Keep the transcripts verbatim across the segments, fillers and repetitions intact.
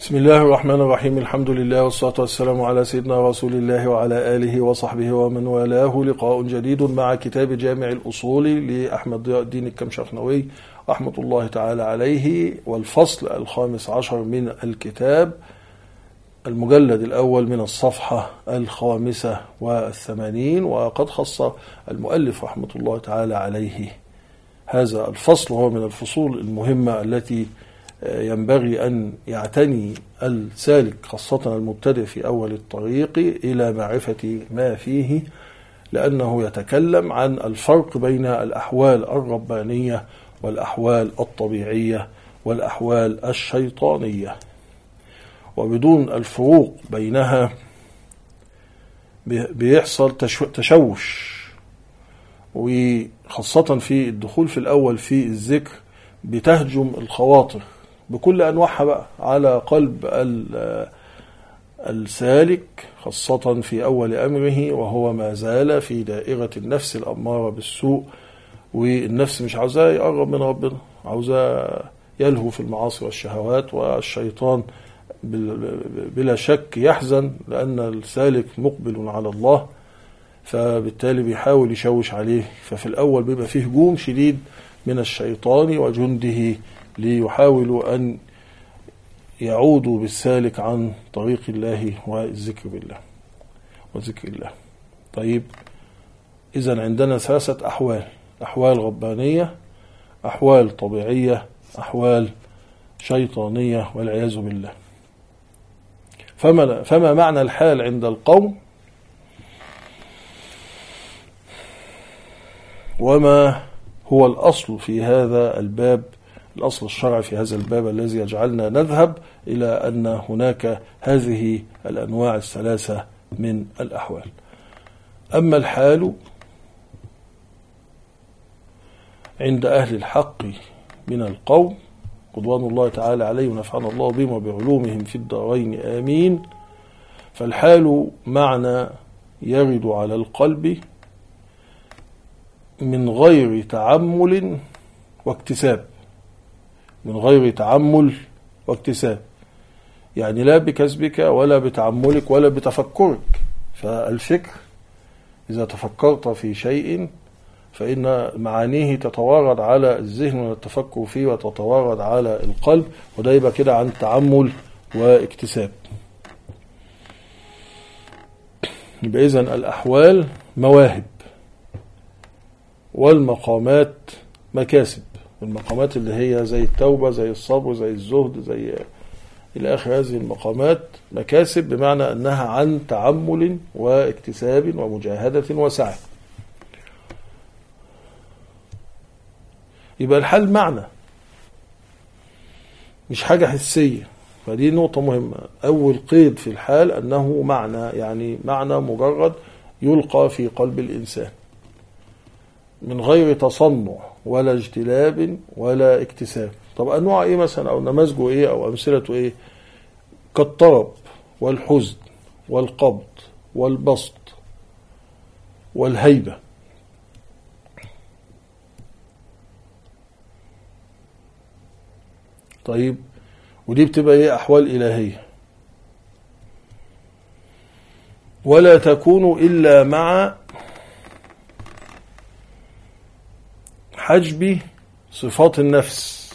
بسم الله الرحمن الرحيم. الحمد لله والصلاة والسلام على سيدنا رسول الله وعلى آله وصحبه ومن والاه. لقاء جديد مع كتاب جامع الأصول لأحمد ضياء الدين الكمشخنوي رحمة الله تعالى عليه، والفصل الخامس عشر من الكتاب، المجلد الأول من الصفحة الخامسة والثمانين. وقد خص المؤلف رحمة الله تعالى عليه هذا الفصل، هو من الفصول المهمة التي ينبغي أن يعتني السالك خاصة المبتدئ في أول الطريق إلى معرفة ما فيه، لأنه يتكلم عن الفرق بين الأحوال الربانية والأحوال الطبيعية والأحوال الشيطانية، وبدون الفروق بينها بيحصل تشوش، وخاصة في الدخول في الأول في الذكر بتهجم الخواطر بكل أنواعها بقى على قلب السالك، خاصة في أول أمره، وهو ما زال في دائرة النفس الأمارة بالسوء، والنفس مش عاوزاه يقرب من ربنا، عاوزاه يلهو في المعاصي والشهوات، والشيطان بلا شك يحزن لأن السالك مقبل على الله، فبالتالي بيحاول يشوش عليه. ففي الأول بيبقى فيه هجوم شديد من الشيطان وجنده ليحاولوا أن يعودوا بالسالك عن طريق الله والذكر بالله وذكر الله. طيب، إذن عندنا ثلاثة أحوال: أحوال ربانية، أحوال طبيعية، أحوال شيطانية، والعياذ بالله. فما, فما معنى الحال عند القوم، وما هو الأصل في هذا الباب، الأصل الشرعي في هذا الباب الذي يجعلنا نذهب إلى أن هناك هذه الأنواع الثلاثة من الأحوال. أما الحال عند أهل الحق من القوم رضوان الله تعالى عليهم ونفعنا الله بهم وبعلومهم في الدارين آمين، فالحال معنى يرد على القلب من غير تعمل واكتساب، من غير تعمل واكتساب، يعني لا بكسبك ولا بتعملك ولا بتفكرك. فالفكر إذا تفكرت في شيء فإن معانيه تتوارد على الذهن والتفكر فيه وتتوارد على القلب، وده يبقى كده عن تعمل واكتساب. يبقى إذن الأحوال مواهب، والمقامات مكاسب. المقامات اللي هي زي التوبة، زي الصبر، زي الزهد، زي إلى آخر هذه المقامات مكاسب، بمعنى أنها عن تعمل واكتساب ومجاهدة وسعي. يبقى الحال معنى مش حاجة حسية، فدي نقطة مهمة. أول قيد في الحال أنه معنى، يعني معنى مجرد يلقى في قلب الإنسان من غير تصنع ولا اجتلاب ولا اكتساب. طب أنواع إيه مثلا، أو نماذجه إيه، أو أمثلته إيه؟ كالطرب والحزن والقبض والبسط والهيبة. طيب، ودي بتبقى إيه؟ أحوال إلهية، ولا تكون إلا مع حجب صفات النفس.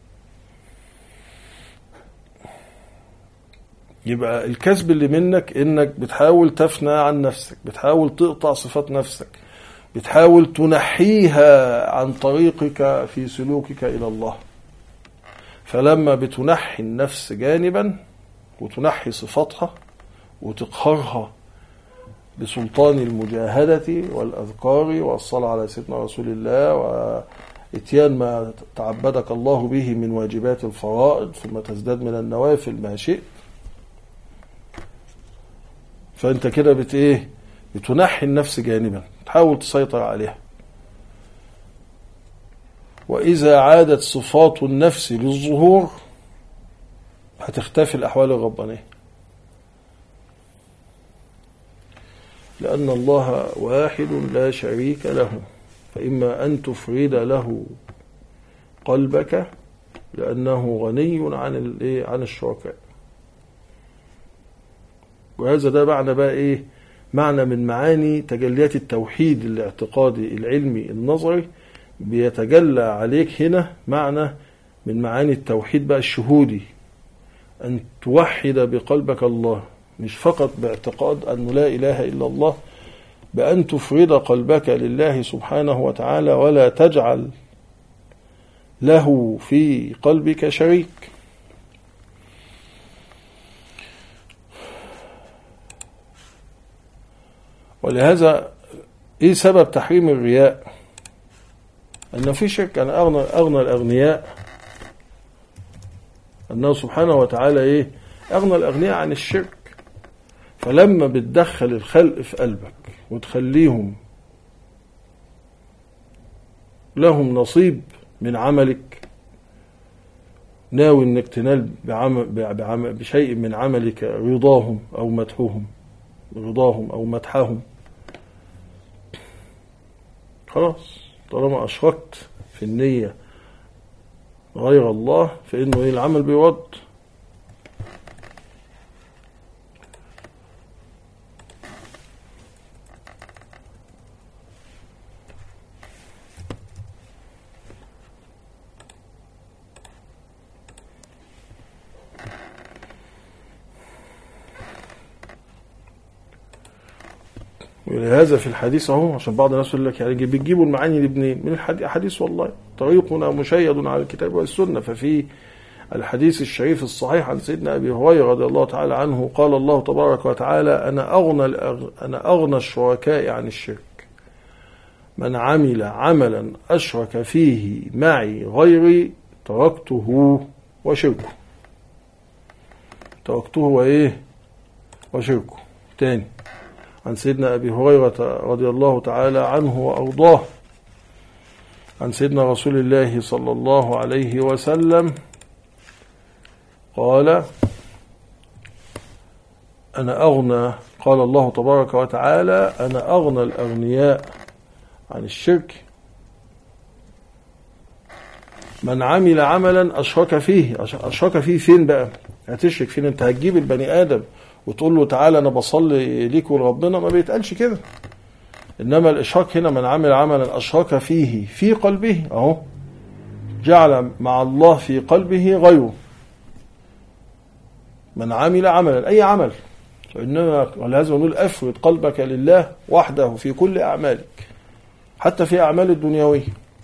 يبقى الكسب اللي منك انك بتحاول تفنى عن نفسك، بتحاول تقطع صفات نفسك، بتحاول تنحيها عن طريقك في سلوكك إلى الله. فلما بتنحي النفس جانبا وتنحي صفاتها وتقهرها بسلطان المجاهدة والأذكار والصلاة على سيدنا رسول الله وإتيان ما تعبدك الله به من واجبات الفرائض، ثم تزداد من النوافل ما شئت، فأنت كده بت إيه؟ بتنحي النفس جانبا، تحاول تسيطر عليها. وإذا عادت صفات النفس للظهور هتختفي الأحوال الربانية، لأن الله واحد لا شريك له، فإما أن تفرد له قلبك لأنه غني عن عن الشركاء، وهذا ده معنى بقى إيه؟ معنى من معاني تجليات التوحيد الاعتقادي العلمي النظري، بيتجلى عليك هنا معنى من معاني التوحيد بقى الشهودي، أن توحد بقلبك الله، مش فقط باعتقاد أن لا إله إلا الله، بأن تفرد قلبك لله سبحانه وتعالى ولا تجعل له في قلبك شريك. ولهذا إيه سبب تحريم الرياء؟ أنه في شرك. أنا أغنى, أغنى الأغنياء، أنه سبحانه وتعالى إيه؟ أغنى الأغنياء عن الشرك. فلما بتدخل الخلق في قلبك وتخليهم لهم نصيب من عملك، ناوي انك تنال بعمل بعمل بشيء من عملك رضاهم أو مدحهم رضاهم أو مدحهم، خلاص طالما أشركت في النية غير الله فإنه إيه؟ العمل بيرد. ولهذا في الحديث اهو، عشان بعض الناس يقول لك يعني بتجيبوا المعاني دي منين؟ من الحديث. والله طريقنا مشيد على الكتاب والسنة. ففي الحديث الشريف الصحيح عن سيدنا أبي هريرة رضي الله تعالى عنه قال الله تبارك وتعالى: أنا أغنى أنا أغنى الشركاء عن الشرك، من عمل عملا أشرك فيه معي غيري تركته وشركه. تركته وإيه؟ وشركه. تاني عن سيدنا أبي هريرة رضي الله تعالى عنه وأرضاه عن سيدنا رسول الله صلى الله عليه وسلم قال: أنا أغنى قال الله تبارك وتعالى: أنا أغنى الأغنياء عن الشرك، من عمل عملا أشرك فيه. أشرك فيه فين بقى؟ هتشرك فين؟ أنت هتجيب البني آدم وتقول له تعالى أنا بصلي ليك ولربنا؟ ما بيتقالش كده. إنما الإشراك هنا من عمل عملا أشرك فيه في قلبه، أهو جعل مع الله في قلبه غيره. من عمل عملا أي عمل، فإنما ولازم نقول أفرد قلبك لله وحده في كل أعمالك، حتى في أعمال الدنيوية،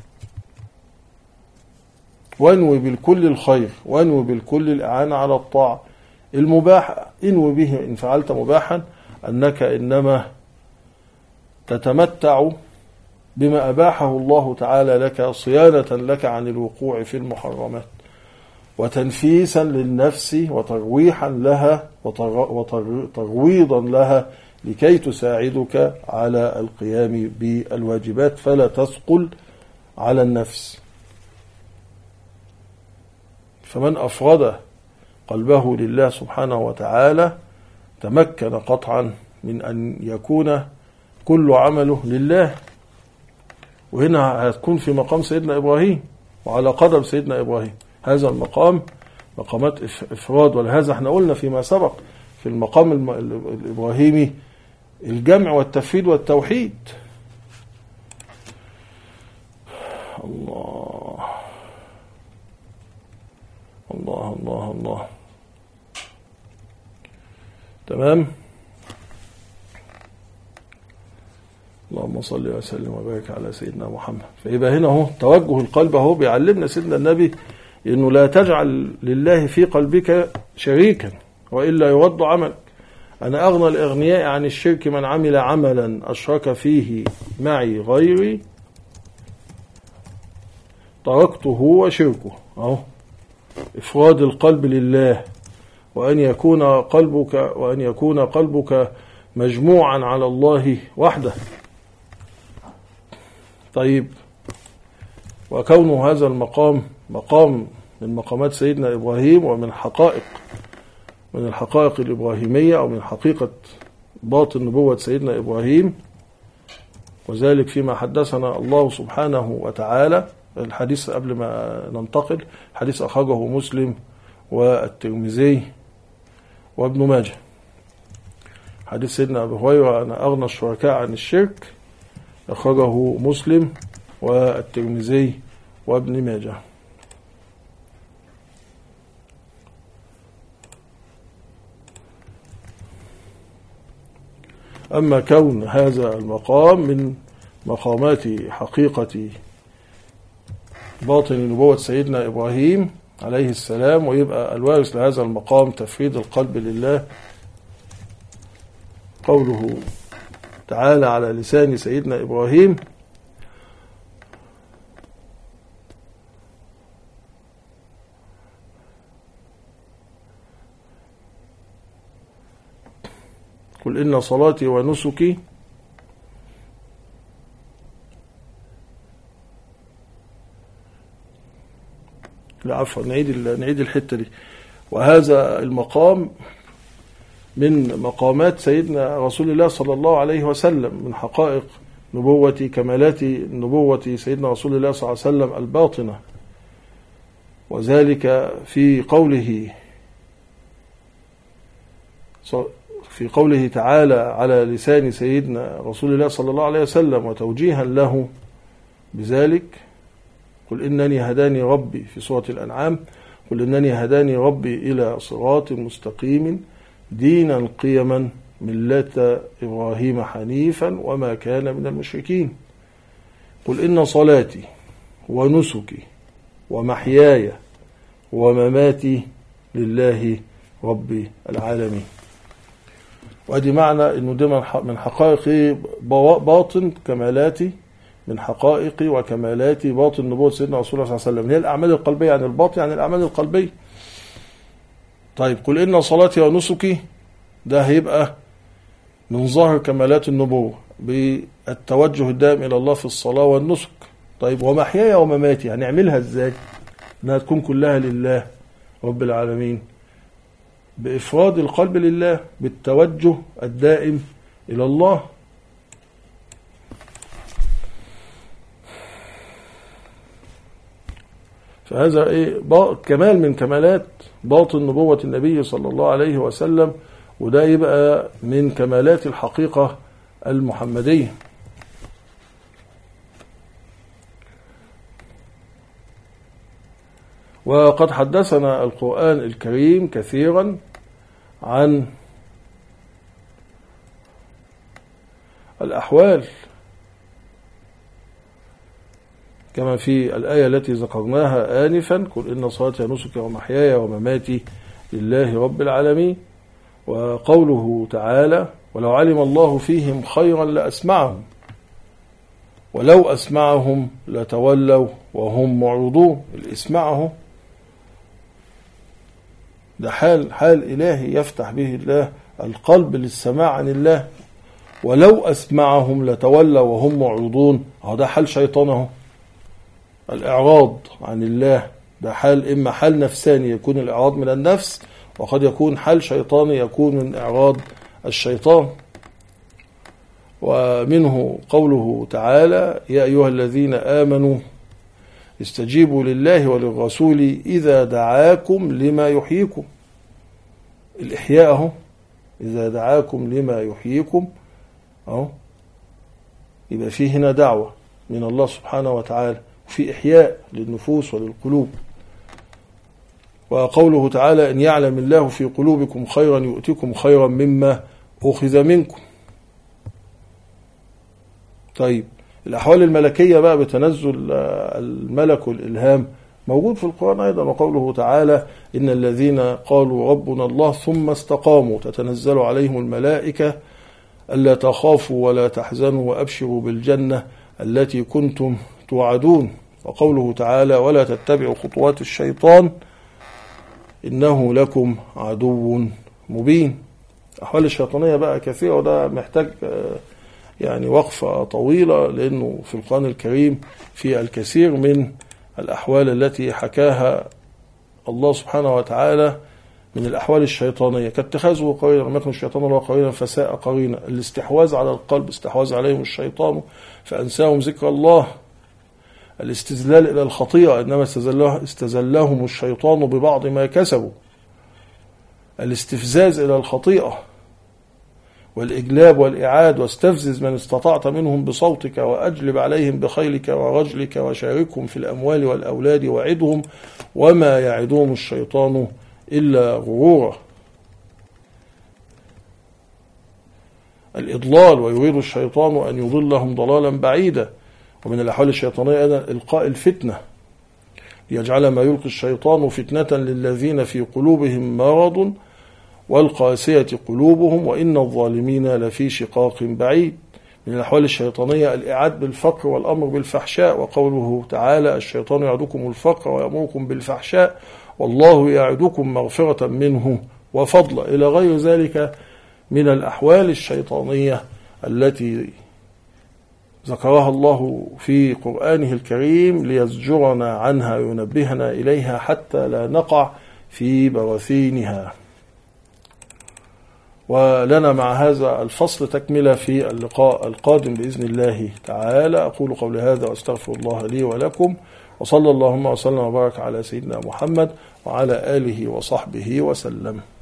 وانوي بالكل الخير، وانوي بالكل الإعانة على الطاعة. المباح انوي به إن فعلت مباحا أنك إنما تتمتع بما أباحه الله تعالى لك صيانة لك عن الوقوع في المحرمات، وتنفيسا للنفس وترويحا لها وترويضا لها لكي تساعدك على القيام بالواجبات فلا تثقل على النفس. فمن أفرد قلبه لله سبحانه وتعالى تمكن قطعا من أن يكون كل عمله لله. وهنا هتكون في مقام سيدنا إبراهيم وعلى قدم سيدنا إبراهيم. هذا المقام مقامات إفراد، ولهذا احنا قلنا فيما سبق في المقام الإبراهيمي الجمع والتفريد والتوحيد. الله الله الله الله تمام. اللهم صل وسلم وبارك على سيدنا محمد. فيبقى هنا اهو توجه القلب اهو بيعلمنا سيدنا النبي انه لا تجعل لله في قلبك شريكا والا يرد عملك. انا اغنى الاغنياء عن الشرك، من عمل عملا اشرك فيه معي غيري تركته وشركه. اهو افراد القلب لله، وان يكون قلبك وان يكون قلبك مجموعا على الله وحده. طيب، وكون هذا المقام مقام من مقامات سيدنا إبراهيم ومن حقائق من الحقائق الإبراهيمية أو من حقيقة باطن نبوة سيدنا إبراهيم، وذلك فيما حدثنا الله سبحانه وتعالى. الحديث قبل ما ننتقل، حديث أخرجه مسلم والترمذي وابن ماجه. حديث سيدنا أبي هريرة أنا أغنى الشركاء عن الشرك، أخرجه مسلم والترمذي وابن ماجه. أما كون هذا المقام من مقامات حقيقة باطن نبوة سيدنا إبراهيم عليه السلام، ويبقى الوارث لهذا المقام تفريد القلب لله، قوله تعالى على لسان سيدنا إبراهيم: قل إن صلاتي ونسكي لا عفوا نعيد نعيد الحتة دي. وهذا المقام من مقامات سيدنا رسول الله صلى الله عليه وسلم، من حقائق نبوة كمالات نبوة سيدنا رسول الله صلى الله عليه وسلم الباطنة، وذلك في قوله في قوله تعالى على لسان سيدنا رسول الله صلى الله عليه وسلم وتوجيها له بذلك: قل إنني هداني ربي، في سورة الأنعام: قل إنني هداني ربي إلى صراط مستقيم دينا قيما ملة إبراهيم حنيفا وما كان من المشركين. قل إن صلاتي ونسكي ومحياي ومماتي لله رب العالمين. وادي معنى انه ده من حقائق باطن كمالاتي، من حقائق وكمالات باطن نبوة سيدنا رسول الله صلى الله عليه وسلم، هي الأعمال القلبية، يعني الباطن يعني الأعمال القلبية. طيب قل إن صلاتي ونسكي، ده هيبقى من ظاهر كمالات النبوة بالتوجه الدائم إلى الله في الصلاة والنسك. طيب ومحياي ومماتي هنعملها إزاي؟ إنها تكون كلها لله رب العالمين، بإفراد القلب لله، بالتوجه الدائم إلى الله. فهذا إيه؟ كمال من كمالات باطن نبوة النبي صلى الله عليه وسلم، وده يبقى من كمالات الحقيقة المحمدية. وقد حدثنا القرآن الكريم كثيرا عن الأحوال، كما في الآية التي ذكرناها آنفا: قل إن صلاتي ونسكي ومحياي ومماتي لله رب العالمين. وقوله تعالى: ولو علم الله فيهم خيرا لأسمعهم ولو أسمعهم لتولوا وهم معرضون. الإسماع ده حال حال إلهي يفتح به الله القلب للسماع عن الله. ولو أسمعهم لتولوا وهم معرضون، هذا حال شيطانه، الإعراض عن الله. ده حال إما حال نفساني يكون الإعراض من النفس، وقد يكون حال شيطاني يكون من إعراض الشيطان. ومنه قوله تعالى: يا أيها الذين آمنوا استجيبوا لله وللرسول إذا دعاكم لما يحييكم. الإحياء اهو، إذا دعاكم لما يحييكم اهو، يبقى فيه هنا دعوة من الله سبحانه وتعالى، وفي إحياء للنفوس وللقلوب. وقوله تعالى: إن يعلم الله في قلوبكم خيرا يؤتكم خيرا مما أخذ منكم. طيب الأحوال الملكية بقى بتنزل الملك والإلهام موجود في القرآن أيضا. وقوله تعالى: إن الذين قالوا ربنا الله ثم استقاموا تتنزل عليهم الملائكة ألا تخافوا ولا تحزنوا وأبشروا بالجنة التي كنتم توعدون. وقوله تعالى: ولا تتبعوا خطوات الشيطان إنه لكم عدو مبين. أحوال الشيطانية بقى كثيرة، وده محتاج يعني وقفة طويلة، لأنه في القرآن الكريم في الكثير من الأحوال التي حكاها الله سبحانه وتعالى من الأحوال الشيطانية، كاتخاذه قرينا لم يكن الشيطان له قرينا فساء قرينا، الاستحواذ على القلب، استحواذ عليهم الشيطان فأنساهم ذكر الله، الاستزلال إلى الخطيئة إنما استزلهم الشيطان ببعض ما كسبوا، الاستفزاز إلى الخطيئة، والإجلاب والإعاد، واستفزز من استطعت منهم بصوتك، وأجلب عليهم بخيلك ورجلك، وشاركهم في الأموال والأولاد، وعدهم وما يعدهم الشيطان إلا غرورا. الإضلال، ويريد الشيطان أن يضلهم ضلالا بعيدا. ومن الأحوال الشيطانية أيضا إلقاء الفتنة، ليجعل ما يلقي الشيطان فتنة للذين في قلوبهم مرض والقاسية قلوبهم وإن الظالمين لفي شقاق بعيد. من الأحوال الشيطانية الإعاد بالفقر والأمر بالفحشاء، وقوله تعالى: الشيطان يعدكم الفقر ويأمركم بالفحشاء والله يعدكم مغفرة منه وفضلا، إلى غير ذلك من الأحوال الشيطانية التي ذكرها الله في قرآنه الكريم ليزجرنا عنها وينبهنا إليها حتى لا نقع في براثينها. ولنا مع هذا الفصل تكملة في اللقاء القادم بإذن الله تعالى. أقول قولي هذا وأستغفر الله لي ولكم، وصلى اللهم وسلم وبارك على سيدنا محمد وعلى آله وصحبه وسلم.